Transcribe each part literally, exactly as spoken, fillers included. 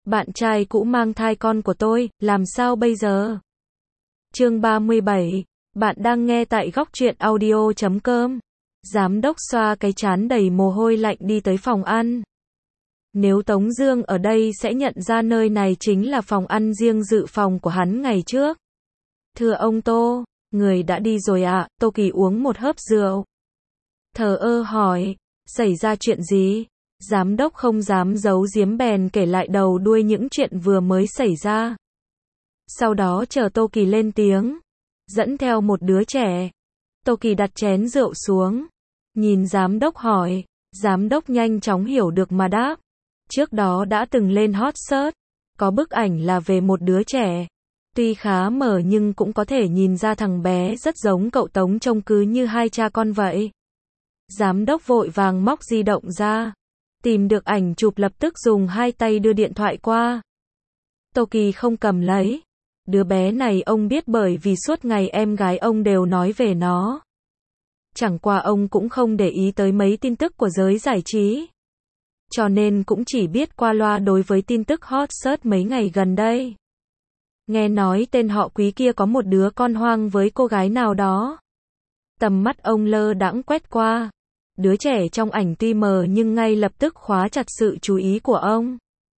bạn trai cũ mang thai con của tôi, làm sao bây giờ? Chương ba mươi bảy, bạn đang nghe tại góc truyện audio chấm com. Giám đốc xoa cái trán đầy mồ hôi lạnh đi tới phòng ăn. Nếu Tống Dương ở đây sẽ nhận ra nơi này chính là phòng ăn riêng dự phòng của hắn ngày trước. Thưa ông Tô, người đã đi rồi ạ. Tô Kỳ uống một hớp rượu, thờ ơ hỏi, xảy ra chuyện gì? Giám đốc không dám giấu giếm bèn kể lại đầu đuôi những chuyện vừa mới xảy ra. Sau đó chờ Tô Kỳ lên tiếng, dẫn theo một đứa trẻ. Tô Kỳ đặt chén rượu xuống, nhìn giám đốc hỏi. Giám đốc nhanh chóng hiểu được mà đáp. Trước đó đã từng lên hot search, có bức ảnh là về một đứa trẻ. Tuy khá mờ nhưng cũng có thể nhìn ra thằng bé rất giống cậu Tống, trông cứ như hai cha con vậy. Giám đốc vội vàng móc di động ra, tìm được ảnh chụp lập tức dùng hai tay đưa điện thoại qua. Tô Kỳ không cầm lấy. Đứa bé này ông biết bởi vì suốt ngày em gái ông đều nói về nó. Chẳng qua ông cũng không để ý tới mấy tin tức của giới giải trí, cho nên cũng chỉ biết qua loa đối với tin tức hot search mấy ngày gần đây. Nghe nói tên họ Quý kia có một đứa con hoang với cô gái nào đó. Tầm mắt ông lơ đãng quét qua. Đứa trẻ trong ảnh tuy mờ nhưng ngay lập tức khóa chặt sự chú ý của ông.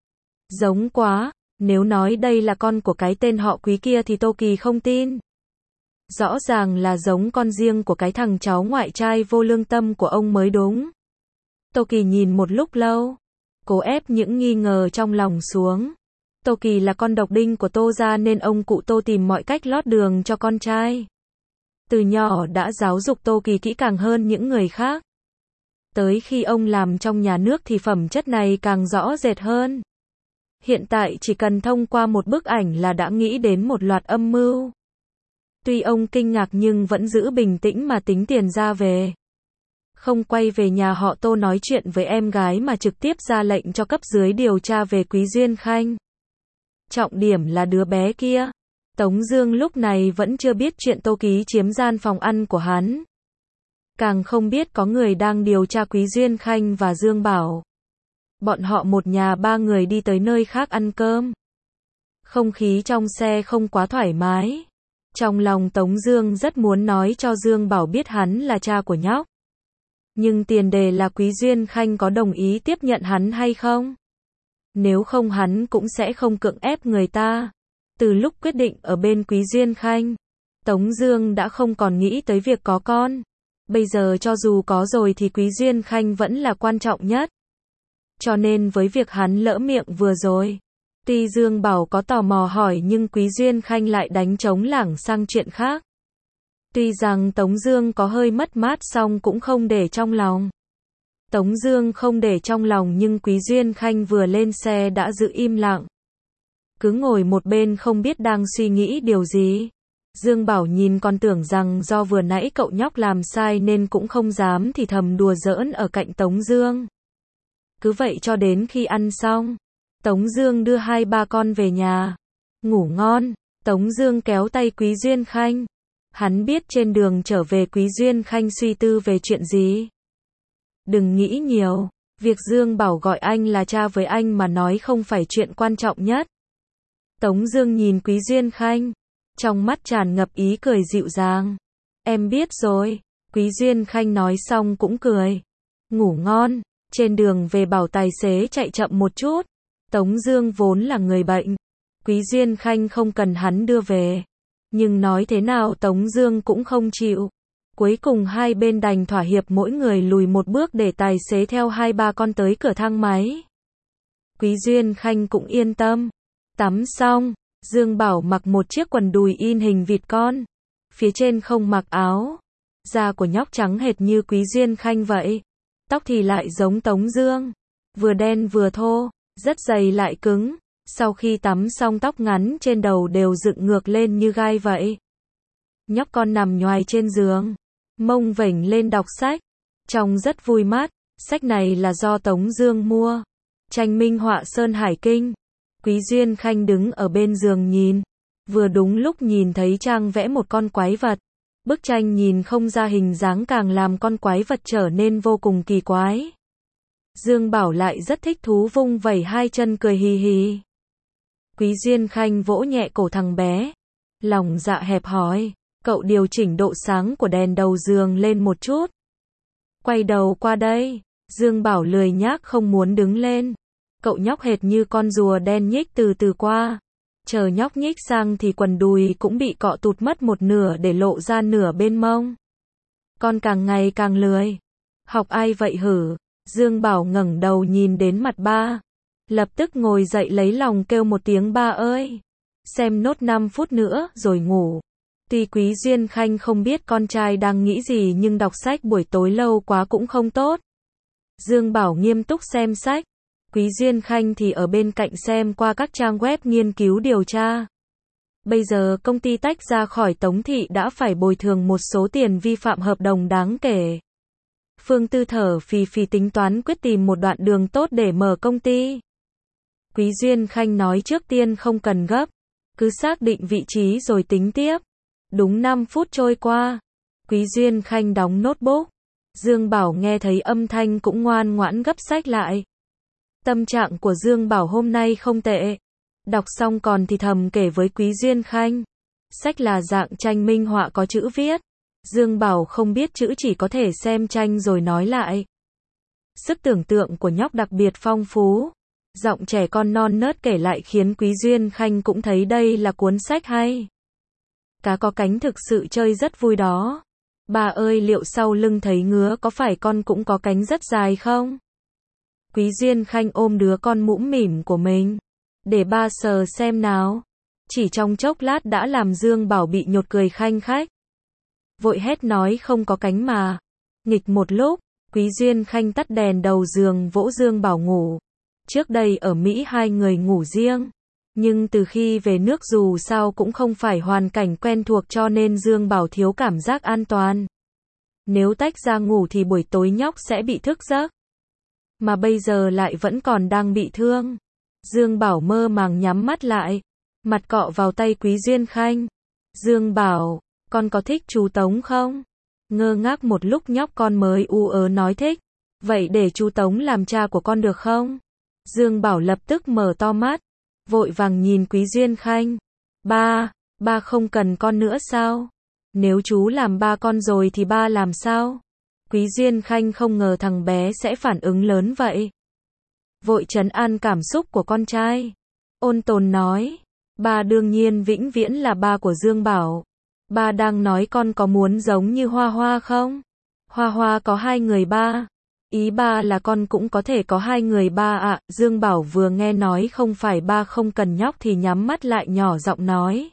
Giống quá, nếu nói đây là con của cái tên họ Quý kia thì Tô Kỳ không tin. Rõ ràng là giống con riêng của cái thằng cháu ngoại trai vô lương tâm của ông mới đúng. Tô Kỳ nhìn một lúc lâu, cố ép những nghi ngờ trong lòng xuống. Tô Kỳ là con độc đinh của Tô gia nên ông cụ Tô tìm mọi cách lót đường cho con trai. Từ nhỏ đã giáo dục Tô Kỳ kỹ càng hơn những người khác. Tới khi ông làm trong nhà nước thì phẩm chất này càng rõ rệt hơn. Hiện tại chỉ cần thông qua một bức ảnh là đã nghĩ đến một loạt âm mưu. Tuy ông kinh ngạc nhưng vẫn giữ bình tĩnh mà tính tiền ra về. Không quay về nhà họ Tô nói chuyện với em gái mà trực tiếp ra lệnh cho cấp dưới điều tra về Quý Duyên Khanh. Trọng điểm là đứa bé kia. Tống Dương lúc này vẫn chưa biết chuyện Tô Ký chiếm gian phòng ăn của hắn. Càng không biết có người đang điều tra Quý Duyên Khanh và Dương Bảo. Bọn họ một nhà ba người đi tới nơi khác ăn cơm. Không khí trong xe không quá thoải mái. Trong lòng Tống Dương rất muốn nói cho Dương Bảo biết hắn là cha của nhóc. Nhưng tiền đề là Quý Duyên Khanh có đồng ý tiếp nhận hắn hay không. Nếu không hắn cũng sẽ không cưỡng ép người ta. Từ lúc quyết định ở bên Quý Duyên Khanh, Tống Dương đã không còn nghĩ tới việc có con. Bây giờ cho dù có rồi thì Quý Duyên Khanh vẫn là quan trọng nhất. Cho nên với việc hắn lỡ miệng vừa rồi, tuy Dương Bảo có tò mò hỏi nhưng Quý Duyên Khanh lại đánh trống lảng sang chuyện khác. Tuy rằng Tống Dương có hơi mất mát song cũng không để trong lòng. Tống Dương không để trong lòng nhưng Quý Duyên Khanh vừa lên xe đã giữ im lặng. Cứ ngồi một bên không biết đang suy nghĩ điều gì. Dương Bảo nhìn còn tưởng rằng do vừa nãy cậu nhóc làm sai nên cũng không dám thì thầm đùa giỡn ở cạnh Tống Dương. Cứ vậy cho đến khi ăn xong, Tống Dương đưa hai ba con về nhà. Ngủ ngon. Tống Dương kéo tay Quý Duyên Khanh. Hắn biết trên đường trở về Quý Duyên Khanh suy tư về chuyện gì. Đừng nghĩ nhiều. Việc Dương Bảo gọi anh là cha với anh mà nói không phải chuyện quan trọng nhất. Tống Dương nhìn Quý Duyên Khanh, trong mắt tràn ngập ý cười dịu dàng. Em biết rồi. Quý Duyên Khanh nói xong cũng cười. Ngủ ngon. Trên đường về bảo tài xế chạy chậm một chút. Tống Dương vốn là người bệnh, Quý Duyên Khanh không cần hắn đưa về. Nhưng nói thế nào Tống Dương cũng không chịu. Cuối cùng hai bên đành thỏa hiệp mỗi người lùi một bước để tài xế theo hai ba con tới cửa thang máy. Quý Duyên Khanh cũng yên tâm. Tắm xong, Dương Bảo mặc một chiếc quần đùi in hình vịt con. Phía trên không mặc áo. Da của nhóc trắng hệt như Quý Duyên Khanh vậy. Tóc thì lại giống Tống Dương. Vừa đen vừa thô, rất dày lại cứng. Sau khi tắm xong tóc ngắn trên đầu đều dựng ngược lên như gai vậy. Nhóc con nằm nhoài trên giường, mông vểnh lên đọc sách. Trông rất vui mắt. Sách này là do Tống Dương mua. Tranh minh họa Sơn Hải Kinh. Quý Duyên Khanh đứng ở bên giường nhìn. Vừa đúng lúc nhìn thấy trang vẽ một con quái vật. Bức tranh nhìn không ra hình dáng càng làm con quái vật trở nên vô cùng kỳ quái. Dương Bảo lại rất thích thú vung vẩy hai chân cười hì hì. Quý Duyên Khanh vỗ nhẹ cổ thằng bé. Lòng dạ hẹp hòi. Cậu điều chỉnh độ sáng của đèn đầu giường lên một chút. Quay đầu qua đây. Dương Bảo lười nhác không muốn đứng lên. Cậu nhóc hệt như con rùa đen nhích từ từ qua. Chờ nhóc nhích sang thì quần đùi cũng bị cọ tụt mất một nửa để lộ ra nửa bên mông. Con càng ngày càng lười. Học ai vậy hử? Dương Bảo ngẩng đầu nhìn đến mặt ba. Lập tức ngồi dậy lấy lòng kêu một tiếng ba ơi. Xem nốt năm phút nữa rồi ngủ. Tuy Quý Duyên Khanh không biết con trai đang nghĩ gì nhưng đọc sách buổi tối lâu quá cũng không tốt. Dương Bảo nghiêm túc xem sách. Quý Duyên Khanh thì ở bên cạnh xem qua các trang web nghiên cứu điều tra. Bây giờ công ty tách ra khỏi Tống Thị đã phải bồi thường một số tiền vi phạm hợp đồng đáng kể. Phương Tư thở phì phì tính toán quyết tìm một đoạn đường tốt để mở công ty. Quý Duyên Khanh nói trước tiên không cần gấp, cứ xác định vị trí rồi tính tiếp. Đúng năm phút trôi qua, Quý Duyên Khanh đóng notebook. Dương Bảo nghe thấy âm thanh cũng ngoan ngoãn gấp sách lại. Tâm trạng của Dương Bảo hôm nay không tệ. Đọc xong còn thì thầm kể với Quý Duyên Khanh. Sách là dạng tranh minh họa có chữ viết. Dương Bảo không biết chữ chỉ có thể xem tranh rồi nói lại. Sức tưởng tượng của nhóc đặc biệt phong phú. Giọng trẻ con non nớt kể lại khiến Quý Duyên Khanh cũng thấy đây là cuốn sách hay. Cá có cánh thực sự chơi rất vui đó. Bà ơi liệu sau lưng thấy ngứa có phải con cũng có cánh rất dài không? Quý Duyên Khanh ôm đứa con mũm mỉm của mình. Để ba sờ xem nào. Chỉ trong chốc lát đã làm Dương Bảo bị nhột cười khanh khách. Vội hét nói không có cánh mà. Nghịch một lúc, Quý Duyên Khanh tắt đèn đầu giường vỗ Dương Bảo ngủ. Trước đây ở Mỹ hai người ngủ riêng. Nhưng từ khi về nước dù sao cũng không phải hoàn cảnh quen thuộc cho nên Dương Bảo thiếu cảm giác an toàn. Nếu tách ra ngủ thì buổi tối nhóc sẽ bị thức giấc. Mà bây giờ lại vẫn còn đang bị thương. Dương Bảo mơ màng nhắm mắt lại. Mặt cọ vào tay Quý Duyên Khanh. Dương Bảo, con có thích chú Tống không? Ngơ ngác một lúc nhóc con mới u ớ nói thích. Vậy để chú Tống làm cha của con được không? Dương Bảo lập tức mở to mắt. Vội vàng nhìn Quý Duyên Khanh. Ba, ba không cần con nữa sao? Nếu chú làm ba con rồi thì ba làm sao? Quý Duyên Khanh không ngờ thằng bé sẽ phản ứng lớn vậy. Vội trấn an cảm xúc của con trai. Ôn tồn nói. Ba đương nhiên vĩnh viễn là ba của Dương Bảo. Ba đang nói con có muốn giống như Hoa Hoa không? Hoa Hoa có hai người ba. Ý ba là con cũng có thể có hai người ba ạ. À. Dương Bảo vừa nghe nói không phải ba không cần nhóc thì nhắm mắt lại nhỏ giọng nói.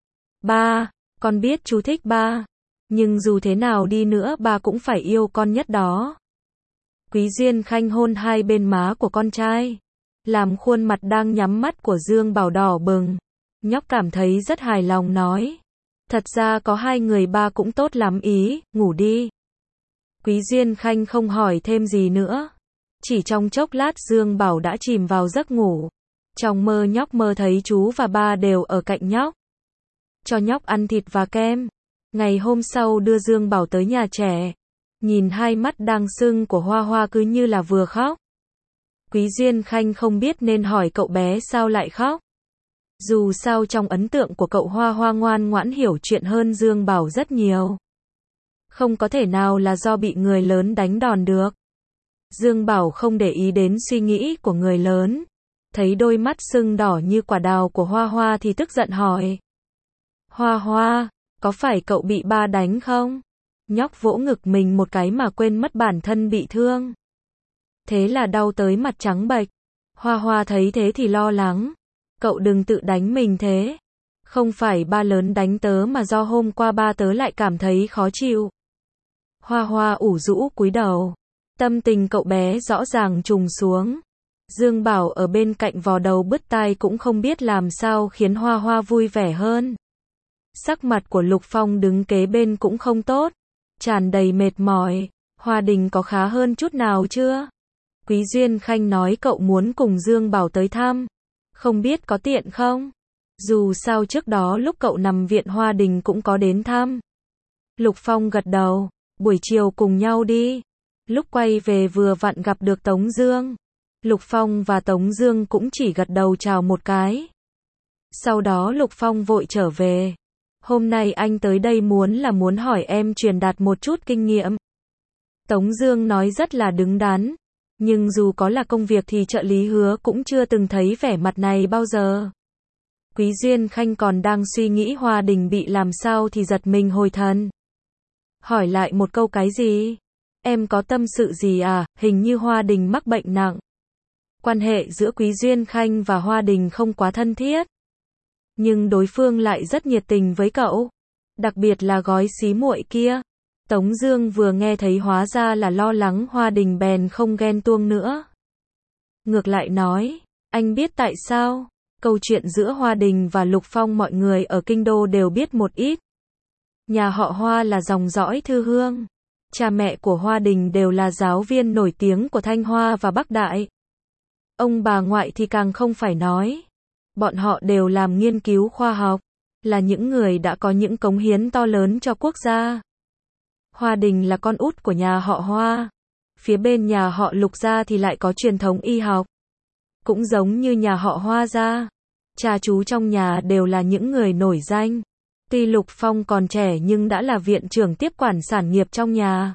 Ba, con biết chú thích ba. Nhưng dù thế nào đi nữa ba cũng phải yêu con nhất đó. Quý Duyên Khanh hôn hai bên má của con trai. Làm khuôn mặt đang nhắm mắt của Dương Bảo đỏ bừng. Nhóc cảm thấy rất hài lòng nói. Thật ra có hai người ba cũng tốt lắm ý, ngủ đi. Quý Duyên Khanh không hỏi thêm gì nữa. Chỉ trong chốc lát Dương Bảo đã chìm vào giấc ngủ. Trong mơ nhóc mơ thấy chú và ba đều ở cạnh nhóc. Cho nhóc ăn thịt và kem. Ngày hôm sau đưa Dương Bảo tới nhà trẻ. Nhìn hai mắt đang sưng của Hoa Hoa cứ như là vừa khóc. Quý Duyên Khanh không biết nên hỏi cậu bé sao lại khóc. Dù sao trong ấn tượng của cậu Hoa Hoa ngoan ngoãn hiểu chuyện hơn Dương Bảo rất nhiều. Không có thể nào là do bị người lớn đánh đòn được. Dương Bảo không để ý đến suy nghĩ của người lớn. Thấy đôi mắt sưng đỏ như quả đào của Hoa Hoa thì tức giận hỏi. Hoa Hoa, có phải cậu bị ba đánh không? Nhóc vỗ ngực mình một cái mà quên mất bản thân bị thương. Thế là đau tới mặt trắng bệch. Hoa Hoa thấy thế thì lo lắng. Cậu đừng tự đánh mình thế. Không phải ba lớn đánh tớ mà do hôm qua ba tớ lại cảm thấy khó chịu. Hoa Hoa ủ rũ cúi đầu. Tâm tình cậu bé rõ ràng trùng xuống. Dương Bảo ở bên cạnh vò đầu bứt tai cũng không biết làm sao khiến Hoa Hoa vui vẻ hơn. Sắc mặt của Lục Phong đứng kế bên cũng không tốt. Tràn đầy mệt mỏi. Hoa Đình có khá hơn chút nào chưa? Quý Duyên Khanh nói cậu muốn cùng Dương Bảo tới thăm. Không biết có tiện không? Dù sao trước đó lúc cậu nằm viện Hoa Đình cũng có đến thăm. Lục Phong gật đầu. Buổi chiều cùng nhau đi. Lúc quay về vừa vặn gặp được Tống Dương. Lục Phong và Tống Dương cũng chỉ gật đầu chào một cái. Sau đó Lục Phong vội trở về. Hôm nay anh tới đây muốn là muốn hỏi em truyền đạt một chút kinh nghiệm. Tống Dương nói rất là đứng đắn. Nhưng dù có là công việc thì trợ lý Hứa cũng chưa từng thấy vẻ mặt này bao giờ. Quý Duyên Khanh còn đang suy nghĩ Hoa Đình bị làm sao thì giật mình hồi thần. Hỏi lại một câu cái gì? Em có tâm sự gì à? Hình như Hoa Đình mắc bệnh nặng. Quan hệ giữa Quý Duyên Khanh và Hoa Đình không quá thân thiết. Nhưng đối phương lại rất nhiệt tình với cậu. Đặc biệt là gói xí muội kia. Tống Dương vừa nghe thấy hóa ra là lo lắng Hoa Đình bèn không ghen tuông nữa. Ngược lại nói, anh biết tại sao? Câu chuyện giữa Hoa Đình và Lục Phong mọi người ở Kinh Đô đều biết một ít. Nhà họ Hoa là dòng dõi Thư Hương. Cha mẹ của Hoa Đình đều là giáo viên nổi tiếng của Thanh Hoa và Bắc Đại. Ông bà ngoại thì càng không phải nói. Bọn họ đều làm nghiên cứu khoa học, là những người đã có những cống hiến to lớn cho quốc gia. Hoa Đình là con út của nhà họ Hoa. Phía bên nhà họ Lục gia thì lại có truyền thống y học. Cũng giống như nhà họ Hoa gia. Cha chú trong nhà đều là những người nổi danh. Tuy Lục Phong còn trẻ nhưng đã là viện trưởng tiếp quản sản nghiệp trong nhà.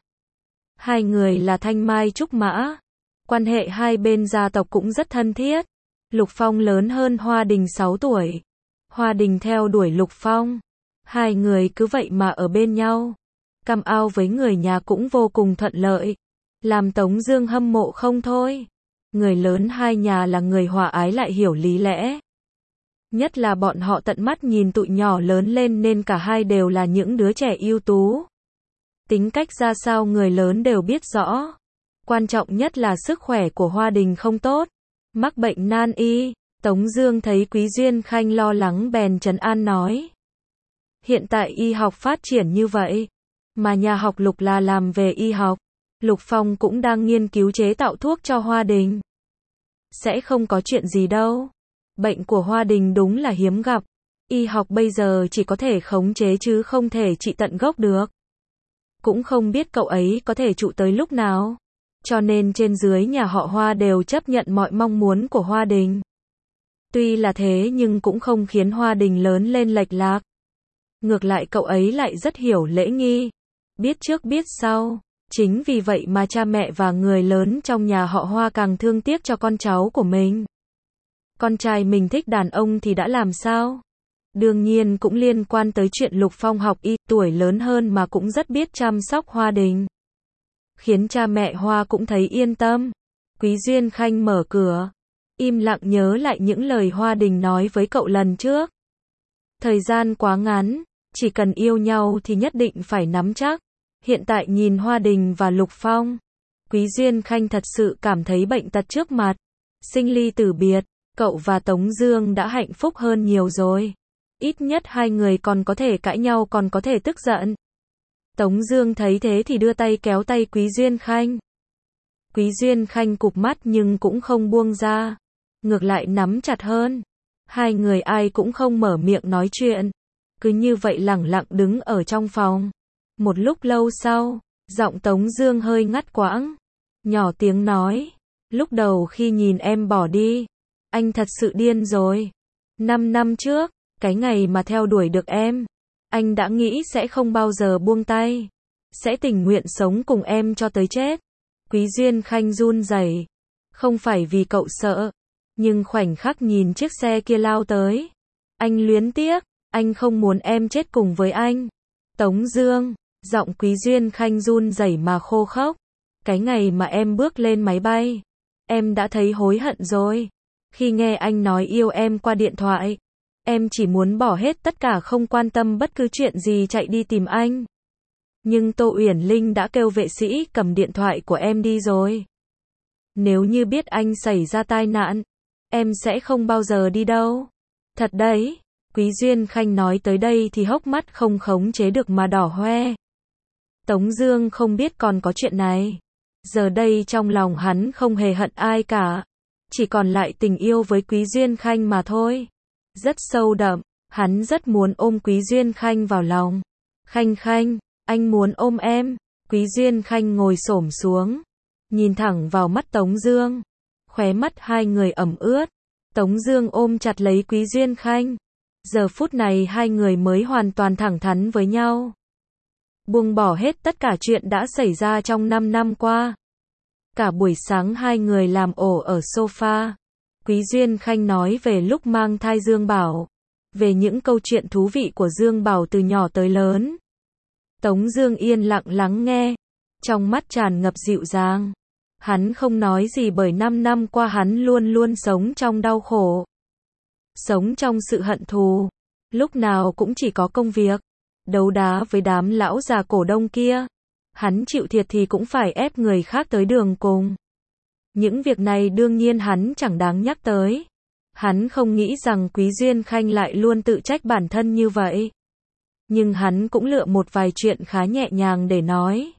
Hai người là thanh mai trúc mã. Quan hệ hai bên gia tộc cũng rất thân thiết. Lục Phong lớn hơn Hoa Đình sáu tuổi. Hoa Đình theo đuổi Lục Phong. Hai người cứ vậy mà ở bên nhau. Cam ao với người nhà cũng vô cùng thuận lợi. Làm Tống Dương hâm mộ không thôi. Người lớn hai nhà là người hòa ái lại hiểu lý lẽ. Nhất là bọn họ tận mắt nhìn tụi nhỏ lớn lên nên cả hai đều là những đứa trẻ ưu tú. Tính cách ra sao người lớn đều biết rõ. Quan trọng nhất là sức khỏe của Hoa Đình không tốt. Mắc bệnh nan y. Tống Dương thấy Quý Duyên Khanh lo lắng bèn trấn an nói. Hiện tại y học phát triển như vậy. Mà nhà học Lục là làm về y học. Lục Phong cũng đang nghiên cứu chế tạo thuốc cho Hoa Đình. Sẽ không có chuyện gì đâu. Bệnh của Hoa Đình đúng là hiếm gặp. Y học bây giờ chỉ có thể khống chế chứ không thể trị tận gốc được. Cũng không biết cậu ấy có thể trụ tới lúc nào. Cho nên trên dưới nhà họ Hoa đều chấp nhận mọi mong muốn của Hoa Đình. Tuy là thế nhưng cũng không khiến Hoa Đình lớn lên lệch lạc. Ngược lại cậu ấy lại rất hiểu lễ nghi. Biết trước biết sau. Chính vì vậy mà cha mẹ và người lớn trong nhà họ Hoa càng thương tiếc cho con cháu của mình. Con trai mình thích đàn ông thì đã làm sao? Đương nhiên cũng liên quan tới chuyện Lục Phong học y, tuổi lớn hơn mà cũng rất biết chăm sóc Hoa Đình. Khiến cha mẹ Hoa cũng thấy yên tâm. Quý Duyên Khanh mở cửa. Im lặng nhớ lại những lời Hoa Đình nói với cậu lần trước. Thời gian quá ngắn, chỉ cần yêu nhau thì nhất định phải nắm chắc. Hiện tại nhìn Hoa Đình và Lục Phong, Quý Duyên Khanh thật sự cảm thấy bệnh tật trước mặt. Sinh ly tử biệt, cậu và Tống Dương đã hạnh phúc hơn nhiều rồi. Ít nhất hai người còn có thể cãi nhau còn có thể tức giận. Tống Dương thấy thế thì đưa tay kéo tay Quý Duyên Khanh. Quý Duyên Khanh cụp mắt nhưng cũng không buông ra. Ngược lại nắm chặt hơn. Hai người ai cũng không mở miệng nói chuyện. Cứ như vậy lẳng lặng đứng ở trong phòng. Một lúc lâu sau, giọng Tống Dương hơi ngắt quãng. Nhỏ tiếng nói. Lúc đầu khi nhìn em bỏ đi, anh thật sự điên rồi. Năm năm trước, cái ngày mà theo đuổi được em, anh đã nghĩ sẽ không bao giờ buông tay. Sẽ tình nguyện sống cùng em cho tới chết. Quý Duyên Khanh run rẩy. Không phải vì cậu sợ. Nhưng khoảnh khắc nhìn chiếc xe kia lao tới. Anh luyến tiếc. Anh không muốn em chết cùng với anh. Tống Dương. Giọng Quý Duyên Khanh run rẩy mà khô khốc. Cái ngày mà em bước lên máy bay, em đã thấy hối hận rồi. Khi nghe anh nói yêu em qua điện thoại, em chỉ muốn bỏ hết tất cả không quan tâm bất cứ chuyện gì chạy đi tìm anh. Nhưng Tô Uyển Linh đã kêu vệ sĩ cầm điện thoại của em đi rồi. Nếu như biết anh xảy ra tai nạn, em sẽ không bao giờ đi đâu. Thật đấy. Quý Duyên Khanh nói tới đây thì hốc mắt không khống chế được mà đỏ hoe. Tống Dương không biết còn có chuyện này. Giờ đây trong lòng hắn không hề hận ai cả. Chỉ còn lại tình yêu với Quý Duyên Khanh mà thôi. Rất sâu đậm. Hắn rất muốn ôm Quý Duyên Khanh vào lòng. Khanh Khanh, anh muốn ôm em. Quý Duyên Khanh ngồi xổm xuống, nhìn thẳng vào mắt Tống Dương. Khóe mắt hai người ẩm ướt. Tống Dương ôm chặt lấy Quý Duyên Khanh. Giờ phút này hai người mới hoàn toàn thẳng thắn với nhau. Buông bỏ hết tất cả chuyện đã xảy ra trong năm năm qua. Cả buổi sáng hai người làm ổ ở sofa. Quý Duyên Khanh nói về lúc mang thai Dương Bảo. Về những câu chuyện thú vị của Dương Bảo từ nhỏ tới lớn. Tống Dương yên lặng lắng nghe. Trong mắt tràn ngập dịu dàng. Hắn không nói gì bởi năm năm qua hắn luôn luôn sống trong đau khổ. Sống trong sự hận thù. Lúc nào cũng chỉ có công việc. Đấu đá với đám lão già cổ đông kia. Hắn chịu thiệt thì cũng phải ép người khác tới đường cùng. Những việc này đương nhiên hắn chẳng đáng nhắc tới. Hắn không nghĩ rằng Quý Duyên Khanh lại luôn tự trách bản thân như vậy. Nhưng hắn cũng lựa một vài chuyện khá nhẹ nhàng để nói.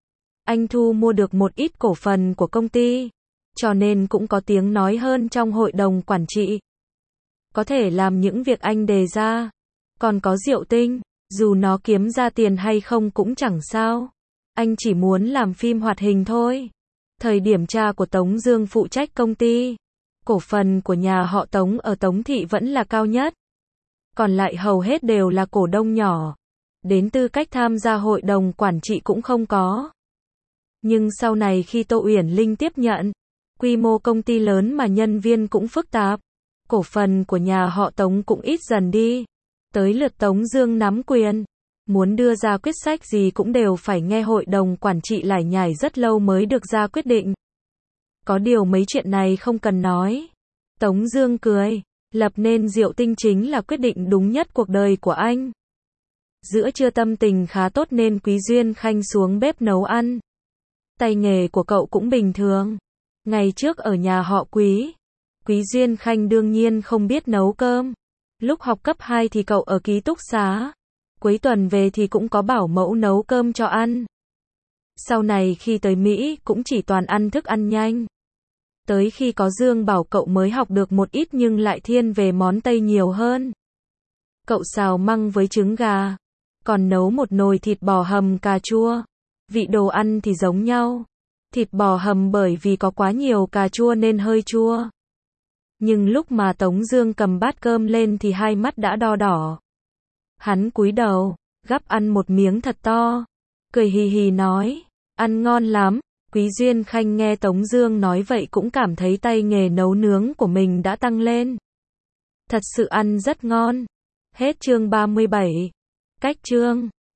Anh thu mua được một ít cổ phần của công ty, cho nên cũng có tiếng nói hơn trong hội đồng quản trị. Có thể làm những việc anh đề ra. Còn có Diệu Tinh, dù nó kiếm ra tiền hay không cũng chẳng sao. Anh chỉ muốn làm phim hoạt hình thôi. Thời điểm cha của Tống Dương phụ trách công ty, cổ phần của nhà họ Tống ở Tống Thị vẫn là cao nhất. Còn lại hầu hết đều là cổ đông nhỏ. Đến tư cách tham gia hội đồng quản trị cũng không có. Nhưng sau này khi Tô Uyển Linh tiếp nhận, quy mô công ty lớn mà nhân viên cũng phức tạp. Cổ phần của nhà họ Tống cũng ít dần đi. Tới lượt Tống Dương nắm quyền. Muốn đưa ra quyết sách gì cũng đều phải nghe hội đồng quản trị lải nhải rất lâu mới được ra quyết định. Có điều mấy chuyện này không cần nói. Tống Dương cười. Lập nên Diệu Tinh chính là quyết định đúng nhất cuộc đời của anh. Giữa trưa tâm tình khá tốt nên Quý Duyên Khanh xuống bếp nấu ăn. Tay nghề của cậu cũng bình thường. Ngày trước ở nhà họ Quý, Quý Duyên Khanh đương nhiên không biết nấu cơm. Lúc học cấp hai thì cậu ở ký túc xá. Cuối tuần về thì cũng có bảo mẫu nấu cơm cho ăn. Sau này khi tới Mỹ cũng chỉ toàn ăn thức ăn nhanh. Tới khi có Dương Bảo cậu mới học được một ít nhưng lại thiên về món Tây nhiều hơn. Cậu xào măng với trứng gà. Còn nấu một nồi thịt bò hầm cà chua. Vị đồ ăn thì giống nhau. Thịt bò hầm bởi vì có quá nhiều cà chua nên hơi chua. Nhưng lúc mà Tống Dương cầm bát cơm lên thì hai mắt đã đo đỏ. Hắn cúi đầu, gắp ăn một miếng thật to. Cười hì hì nói, ăn ngon lắm. Quý Duyên Khanh nghe Tống Dương nói vậy cũng cảm thấy tay nghề nấu nướng của mình đã tăng lên. Thật sự ăn rất ngon. Hết chương ba mươi bảy. Cách chương